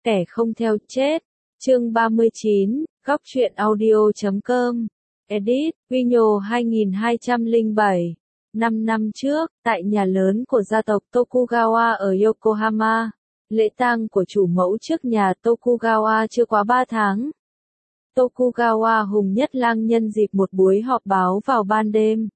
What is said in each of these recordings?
Kẻ không theo chết. Chương 39, góc truyện audio.com. Edit, Winyo 2207. 5 năm trước, tại nhà lớn của gia tộc Tokugawa ở Yokohama, lễ tang của chủ mẫu trước nhà Tokugawa chưa quá 3 tháng. Tokugawa Hùng Nhất Lang nhân dịp một buổi họp báo vào ban đêm,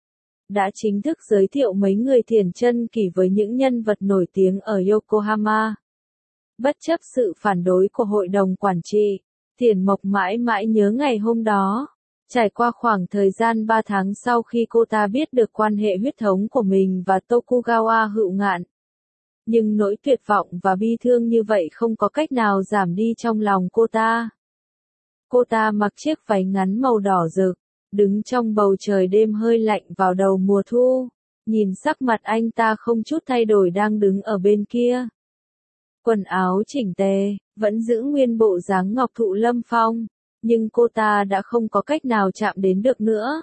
đã chính thức giới thiệu mấy người thiền chân kỷ với những nhân vật nổi tiếng ở Yokohama. Bất chấp sự phản đối của hội đồng quản trị, Thiền Mộc mãi mãi nhớ ngày hôm đó. Trải qua khoảng thời gian 3 tháng sau khi cô ta biết được quan hệ huyết thống của mình và Tokugawa Hựu Ngạn. Nhưng nỗi tuyệt vọng và bi thương như vậy không có cách nào giảm đi trong lòng cô ta. Cô ta mặc chiếc váy ngắn màu đỏ rực, đứng trong bầu trời đêm hơi lạnh vào đầu mùa thu, nhìn sắc mặt anh ta không chút thay đổi đang đứng ở bên kia. Quần áo chỉnh tề, vẫn giữ nguyên bộ dáng ngọc thụ lâm phong, nhưng cô ta đã không có cách nào chạm đến được nữa.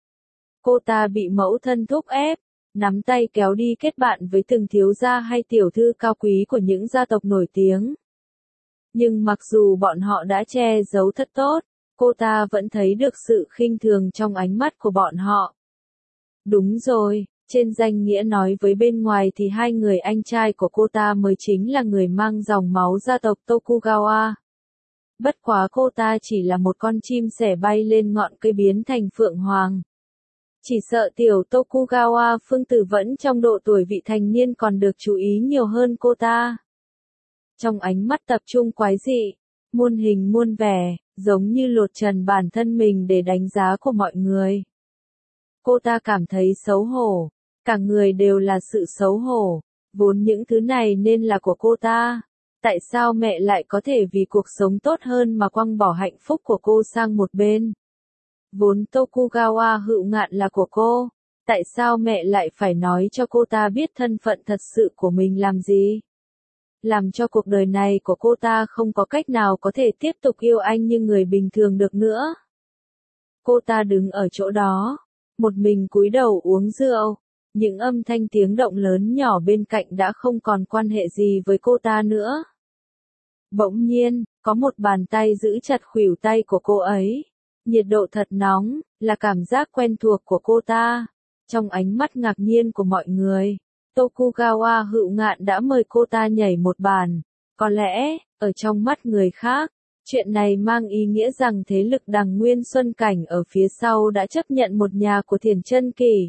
Cô ta bị mẫu thân thúc ép, nắm tay kéo đi kết bạn với từng thiếu gia hay tiểu thư cao quý của những gia tộc nổi tiếng. Nhưng mặc dù bọn họ đã che giấu thật tốt, cô ta vẫn thấy được sự khinh thường trong ánh mắt của bọn họ. Đúng rồi, trên danh nghĩa nói với bên ngoài thì hai người anh trai của cô ta mới chính là người mang dòng máu gia tộc Tokugawa. Bất quá cô ta chỉ là một con chim sẻ bay lên ngọn cây biến thành phượng hoàng. Chỉ sợ tiểu Tokugawa Phương Tử vẫn trong độ tuổi vị thành niên còn được chú ý nhiều hơn cô ta. Trong ánh mắt tập trung quái dị, muôn hình muôn vẻ, giống như lột trần bản thân mình để đánh giá của mọi người. Cô ta cảm thấy xấu hổ, cả người đều là sự xấu hổ, vốn những thứ này nên là của cô ta. Tại sao mẹ lại có thể vì cuộc sống tốt hơn mà quăng bỏ hạnh phúc của cô sang một bên? Vốn Tokugawa Hựu Ngạn là của cô, tại sao mẹ lại phải nói cho cô ta biết thân phận thật sự của mình làm gì? Làm cho cuộc đời này của cô ta không có cách nào có thể tiếp tục yêu anh như người bình thường được nữa. Cô ta đứng ở chỗ đó, một mình cúi đầu uống rượu, những âm thanh tiếng động lớn nhỏ bên cạnh đã không còn quan hệ gì với cô ta nữa. Bỗng nhiên, có một bàn tay giữ chặt khuỷu tay của cô ấy. Nhiệt độ thật nóng, là cảm giác quen thuộc của cô ta. Trong ánh mắt ngạc nhiên của mọi người, Tokugawa Hựu Ngạn đã mời cô ta nhảy một bàn. Có lẽ, ở trong mắt người khác, chuyện này mang ý nghĩa rằng thế lực Đằng Nguyên Xuân Cảnh ở phía sau đã chấp nhận một nhà của Thiền Chân Kỷ.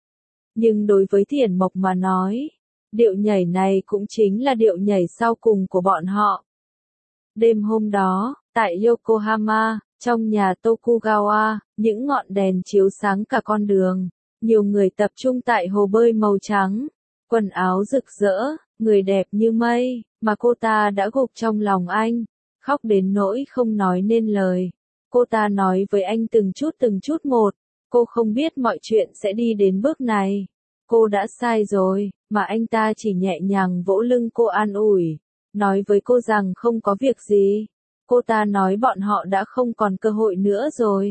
Nhưng đối với Thiền Mộc mà nói, điệu nhảy này cũng chính là điệu nhảy sau cùng của bọn họ. Đêm hôm đó, tại Yokohama, trong nhà Tokugawa, những ngọn đèn chiếu sáng cả con đường. Nhiều người tập trung tại hồ bơi màu trắng, quần áo rực rỡ, người đẹp như mây, mà cô ta đã gục trong lòng anh, khóc đến nỗi không nói nên lời. Cô ta nói với anh từng chút một, cô không biết mọi chuyện sẽ đi đến bước này. Cô đã sai rồi, mà anh ta chỉ nhẹ nhàng vỗ lưng cô an ủi, nói với cô rằng không có việc gì. Cô ta nói bọn họ đã không còn cơ hội nữa rồi.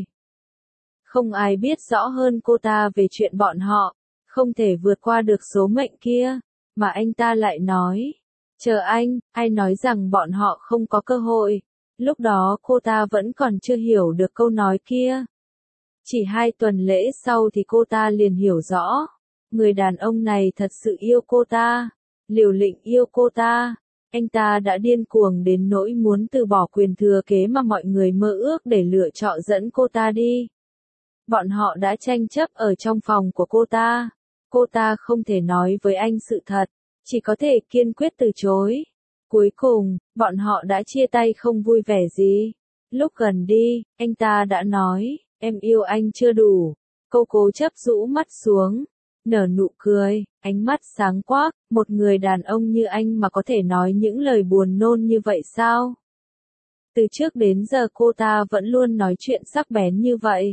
Không ai biết rõ hơn cô ta về chuyện bọn họ, không thể vượt qua được số mệnh kia, mà anh ta lại nói, chờ anh, ai nói rằng bọn họ không có cơ hội. Lúc đó cô ta vẫn còn chưa hiểu được câu nói kia. Chỉ 2 tuần lễ sau thì cô ta liền hiểu rõ, người đàn ông này thật sự yêu cô ta, liều lĩnh yêu cô ta. Anh ta đã điên cuồng đến nỗi muốn từ bỏ quyền thừa kế mà mọi người mơ ước để lựa chọn dẫn cô ta đi. Bọn họ đã tranh chấp ở trong phòng của cô ta. Cô ta không thể nói với anh sự thật, chỉ có thể kiên quyết từ chối. Cuối cùng, bọn họ đã chia tay không vui vẻ gì. Lúc gần đi, anh ta đã nói, em yêu anh chưa đủ. Cô cố chấp rũ mắt xuống, nở nụ cười, ánh mắt sáng quắc, một người đàn ông như anh mà có thể nói những lời buồn nôn như vậy sao? Từ trước đến giờ cô ta vẫn luôn nói chuyện sắc bén như vậy.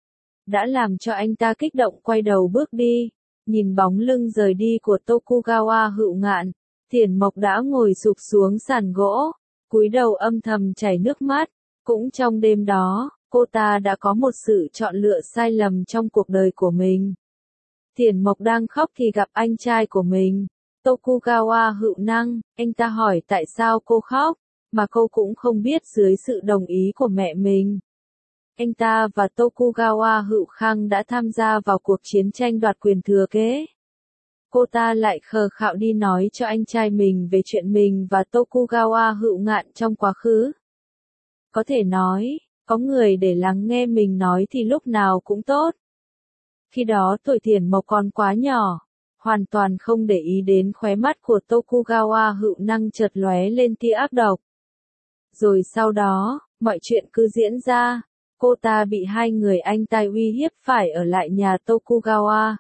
Đã làm cho anh ta kích động quay đầu bước đi, nhìn bóng lưng rời đi của Tokugawa Hựu Ngạn, Thiền Mộc đã ngồi sụp xuống sàn gỗ, cúi đầu âm thầm chảy nước mắt. Cũng trong đêm đó, cô ta đã có một sự chọn lựa sai lầm trong cuộc đời của mình. Thiền Mộc đang khóc thì gặp anh trai của mình, Tokugawa Hựu Năng. Anh ta hỏi tại sao cô khóc, mà cô cũng không biết dưới sự đồng ý của mẹ mình. Anh ta và Tokugawa Hữu Khang đã tham gia vào cuộc chiến tranh đoạt quyền thừa kế. Cô ta lại khờ khạo đi nói cho anh trai mình về chuyện mình và Tokugawa Hữu Ngạn trong quá khứ. Có thể nói, có người để lắng nghe mình nói thì lúc nào cũng tốt. Khi đó tuổi Thiển Mộc còn quá nhỏ, hoàn toàn không để ý đến khóe mắt của Tokugawa Hữu Năng chợt lóe lên tia ác độc. Rồi sau đó, mọi chuyện cứ diễn ra, cô ta bị hai người anh trai uy hiếp phải ở lại nhà Tokugawa.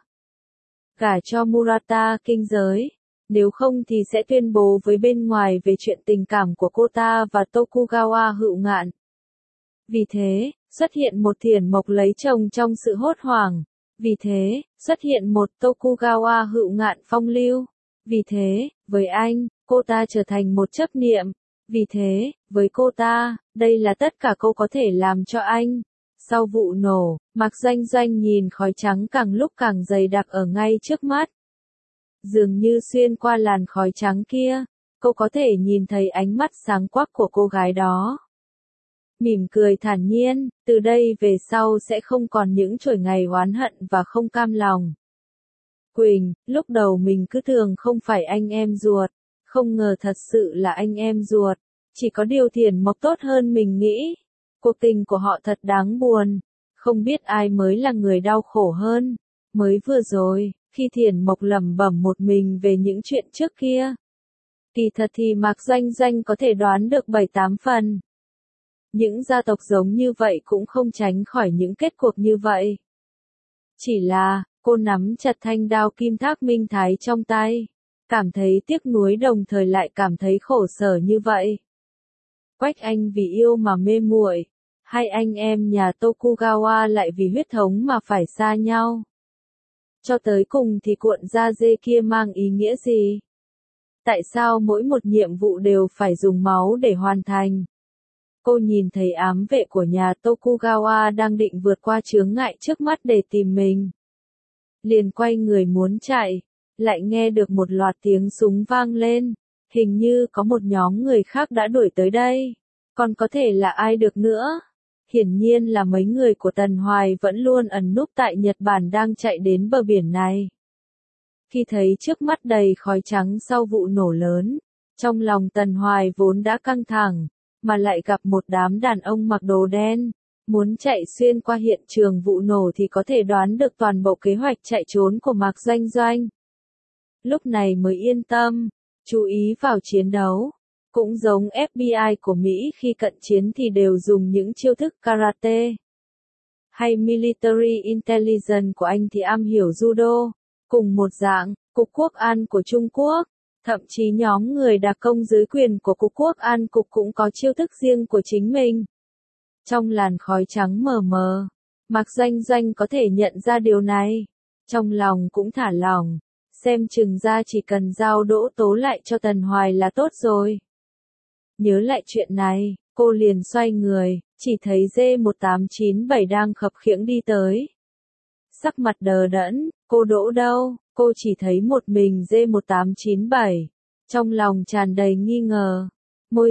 Gả cho Murata kinh giới, nếu không thì sẽ tuyên bố với bên ngoài về chuyện tình cảm của cô ta và Tokugawa Hữu Ngạn. Vì thế, xuất hiện một Thiển Mộc lấy chồng trong sự hốt hoảng. Vì thế, xuất hiện một Tokugawa Hữu Ngạn phong lưu. Vì thế, với anh, cô ta trở thành một chấp niệm. Vì thế, với cô ta, đây là tất cả cô có thể làm cho anh. Sau vụ nổ, Mạc Doanh Doanh nhìn khói trắng càng lúc càng dày đặc ở ngay trước mắt. Dường như xuyên qua làn khói trắng kia, cô có thể nhìn thấy ánh mắt sáng quắc của cô gái đó. Mỉm cười thản nhiên, từ đây về sau sẽ không còn những chuỗi ngày oán hận và không cam lòng. Quỳnh, lúc đầu mình cứ tưởng không phải anh em ruột, không ngờ thật sự là anh em ruột, chỉ có điều Thiển Mộc tốt hơn mình nghĩ. Cuộc tình của họ thật đáng buồn, không biết ai mới là người đau khổ hơn. Mới vừa rồi, khi Thiển Mộc lẩm bẩm một mình về những chuyện trước kia, kỳ thật thì Mạc Doanh Doanh có thể đoán được 7-8 phần. Những gia tộc giống như vậy cũng không tránh khỏi những kết cuộc như vậy. Chỉ là, cô nắm chặt thanh đao kim thác minh thái trong tay, cảm thấy tiếc nuối đồng thời lại cảm thấy khổ sở như vậy. Quách Anh vì yêu mà mê muội, hai anh em nhà Tokugawa lại vì huyết thống mà phải xa nhau. Cho tới cùng thì cuộn da dê kia mang ý nghĩa gì? Tại sao mỗi một nhiệm vụ đều phải dùng máu để hoàn thành? Cô nhìn thấy ám vệ của nhà Tokugawa đang định vượt qua chướng ngại trước mắt để tìm mình. Liền quay người muốn chạy, lại nghe được một loạt tiếng súng vang lên, hình như có một nhóm người khác đã đuổi tới đây. Còn có thể là ai được nữa? Hiển nhiên là mấy người của Tần Hoài vẫn luôn ẩn núp tại Nhật Bản đang chạy đến bờ biển này. Khi thấy trước mắt đầy khói trắng sau vụ nổ lớn, trong lòng Tần Hoài vốn đã căng thẳng, mà lại gặp một đám đàn ông mặc đồ đen, muốn chạy xuyên qua hiện trường vụ nổ thì có thể đoán được toàn bộ kế hoạch chạy trốn của Mạc Doanh Doanh. Lúc này mới yên tâm, chú ý vào chiến đấu. Cũng giống FBI của Mỹ khi cận chiến thì đều dùng những chiêu thức karate. Hay Military Intelligence của Anh thì am hiểu judo. Cùng một dạng, Cục Quốc an của Trung Quốc. Thậm chí nhóm người đặc công dưới quyền của Cục Quốc an cục cũng có chiêu thức riêng của chính mình. Trong làn khói trắng mờ mờ, Mạc Doanh Doanh có thể nhận ra điều này. Trong lòng cũng thả lỏng, xem chừng ra chỉ cần giao đỗ tố lại cho Tần Hoài là tốt rồi. Nhớ lại chuyện này, cô liền xoay người, chỉ thấy D1897 đang khập khiễng đi tới. Sắc mặt đờ đẫn, cô đỗ đâu, cô chỉ thấy một mình D1897. Trong lòng tràn đầy nghi ngờ, môi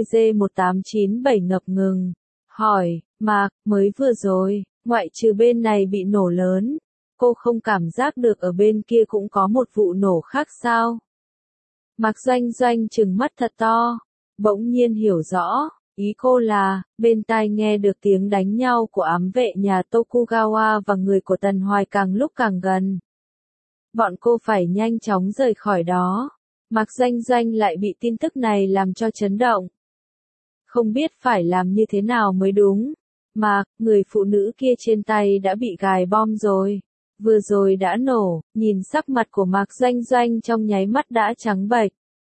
D1897 ngập ngừng, hỏi, Mạc, mới vừa rồi, ngoại trừ bên này bị nổ lớn, cô không cảm giác được ở bên kia cũng có một vụ nổ khác sao? Mạc Doanh Doanh trừng mắt thật to. Bỗng nhiên hiểu rõ, ý cô là, bên tai nghe được tiếng đánh nhau của ám vệ nhà Tokugawa và người của Tần Hoài càng lúc càng gần. Bọn cô phải nhanh chóng rời khỏi đó. Mạc Doanh Doanh lại bị tin tức này làm cho chấn động. Không biết phải làm như thế nào mới đúng. Mạc, người phụ nữ kia trên tay đã bị gài bom rồi. Vừa rồi đã nổ, nhìn sắc mặt của Mạc Doanh Doanh trong nháy mắt đã trắng bệch.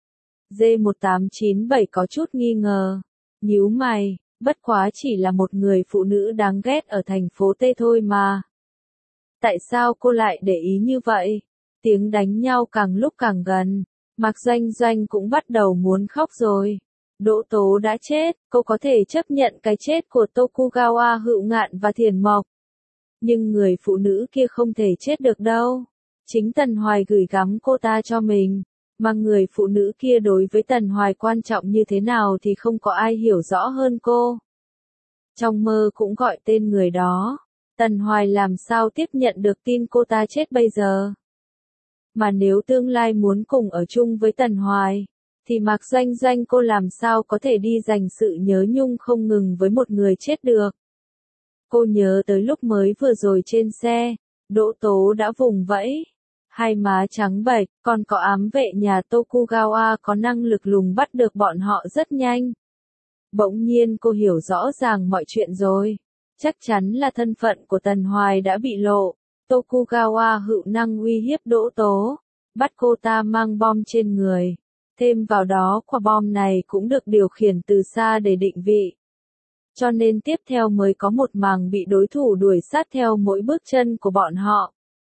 D1897 có chút nghi ngờ. Nhíu mày, bất quá chỉ là một người phụ nữ đáng ghét ở thành phố T thôi mà. Tại sao cô lại để ý như vậy? Tiếng đánh nhau càng lúc càng gần. Mạc Doanh Doanh cũng bắt đầu muốn khóc rồi. Đỗ Tố đã chết, cô có thể chấp nhận cái chết của Tokugawa Hữu Ngạn và Thiển Mộc. Nhưng người phụ nữ kia không thể chết được đâu. Chính Tần Hoài gửi gắm cô ta cho mình. Mà người phụ nữ kia đối với Tần Hoài quan trọng như thế nào thì không có ai hiểu rõ hơn cô. Trong mơ cũng gọi tên người đó. Tần Hoài làm sao tiếp nhận được tin cô ta chết bây giờ? Mà nếu tương lai muốn cùng ở chung với Tần Hoài, thì Mạc Doanh Doanh cô làm sao có thể đi dành sự nhớ nhung không ngừng với một người chết được? Cô nhớ tới lúc mới vừa rồi trên xe, Đỗ Tố đã vùng vẫy, hai má trắng bệch, còn có ám vệ nhà Tokugawa có năng lực lùng bắt được bọn họ rất nhanh. Bỗng nhiên cô hiểu rõ ràng mọi chuyện rồi. Chắc chắn là thân phận của Tần Hoài đã bị lộ. Tokugawa hữu năng uy hiếp Đỗ Tố, bắt cô ta mang bom trên người. Thêm vào đó quả bom này cũng được điều khiển từ xa để định vị. Cho nên tiếp theo mới có một màn bị đối thủ đuổi sát theo mỗi bước chân của bọn họ.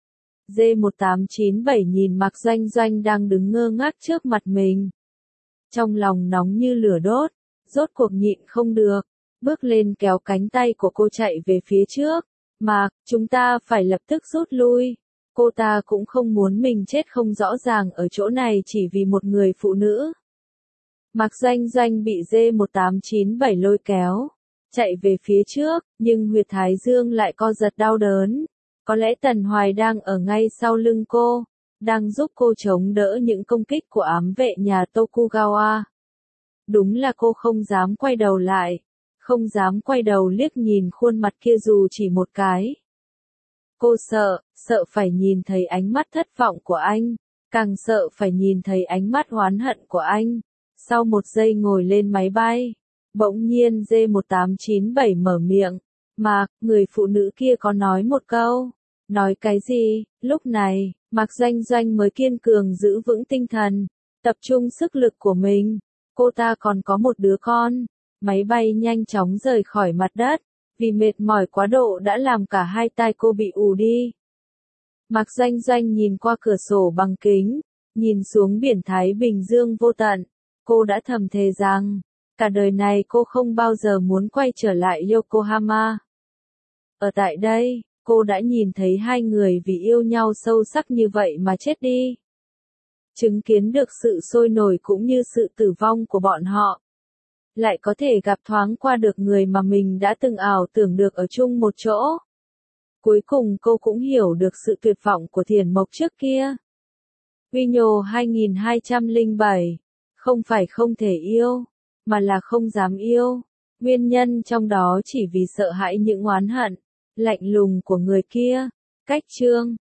J1897 nhìn Mạc Doanh Doanh đang đứng ngơ ngác trước mặt mình. Trong lòng nóng như lửa đốt, rốt cuộc nhịn không được, bước lên kéo cánh tay của cô chạy về phía trước. Mạc, chúng ta phải lập tức rút lui. Cô ta cũng không muốn mình chết không rõ ràng ở chỗ này chỉ vì một người phụ nữ. Mạc Doanh Doanh bị J1897 lôi kéo, chạy về phía trước, nhưng huyệt thái dương lại co giật đau đớn. Có lẽ Tần Hoài đang ở ngay sau lưng cô, đang giúp cô chống đỡ những công kích của ám vệ nhà Tokugawa. Đúng là cô không dám quay đầu lại, không dám quay đầu liếc nhìn khuôn mặt kia dù chỉ một cái. Cô sợ phải nhìn thấy ánh mắt thất vọng của anh, càng sợ phải nhìn thấy ánh mắt oán hận của anh. Sau một giây ngồi lên máy bay, bỗng nhiên J1897 mở miệng. Mạc, người phụ nữ kia có nói một câu. Nói cái gì? Lúc này, Mạc Doanh Doanh mới kiên cường giữ vững tinh thần, tập trung sức lực của mình. Cô ta còn có một đứa con. Máy bay nhanh chóng rời khỏi mặt đất, vì mệt mỏi quá độ đã làm cả hai tai cô bị ù đi. Mạc Doanh Doanh nhìn qua cửa sổ bằng kính, nhìn xuống biển Thái Bình Dương vô tận. Cô đã thầm thề rằng, cả đời này cô không bao giờ muốn quay trở lại Yokohama. Ở tại đây, cô đã nhìn thấy hai người vì yêu nhau sâu sắc như vậy mà chết đi. Chứng kiến được sự sôi nổi cũng như sự tử vong của bọn họ. Lại có thể gặp thoáng qua được người mà mình đã từng ảo tưởng được ở chung một chỗ. Cuối cùng cô cũng hiểu được sự tuyệt vọng của Thiền Mộc trước kia. Vinyo 2207, không phải không thể yêu, mà là không dám yêu. Nguyên nhân trong đó chỉ vì sợ hãi những oán hận, lạnh lùng của người kia. Cách chương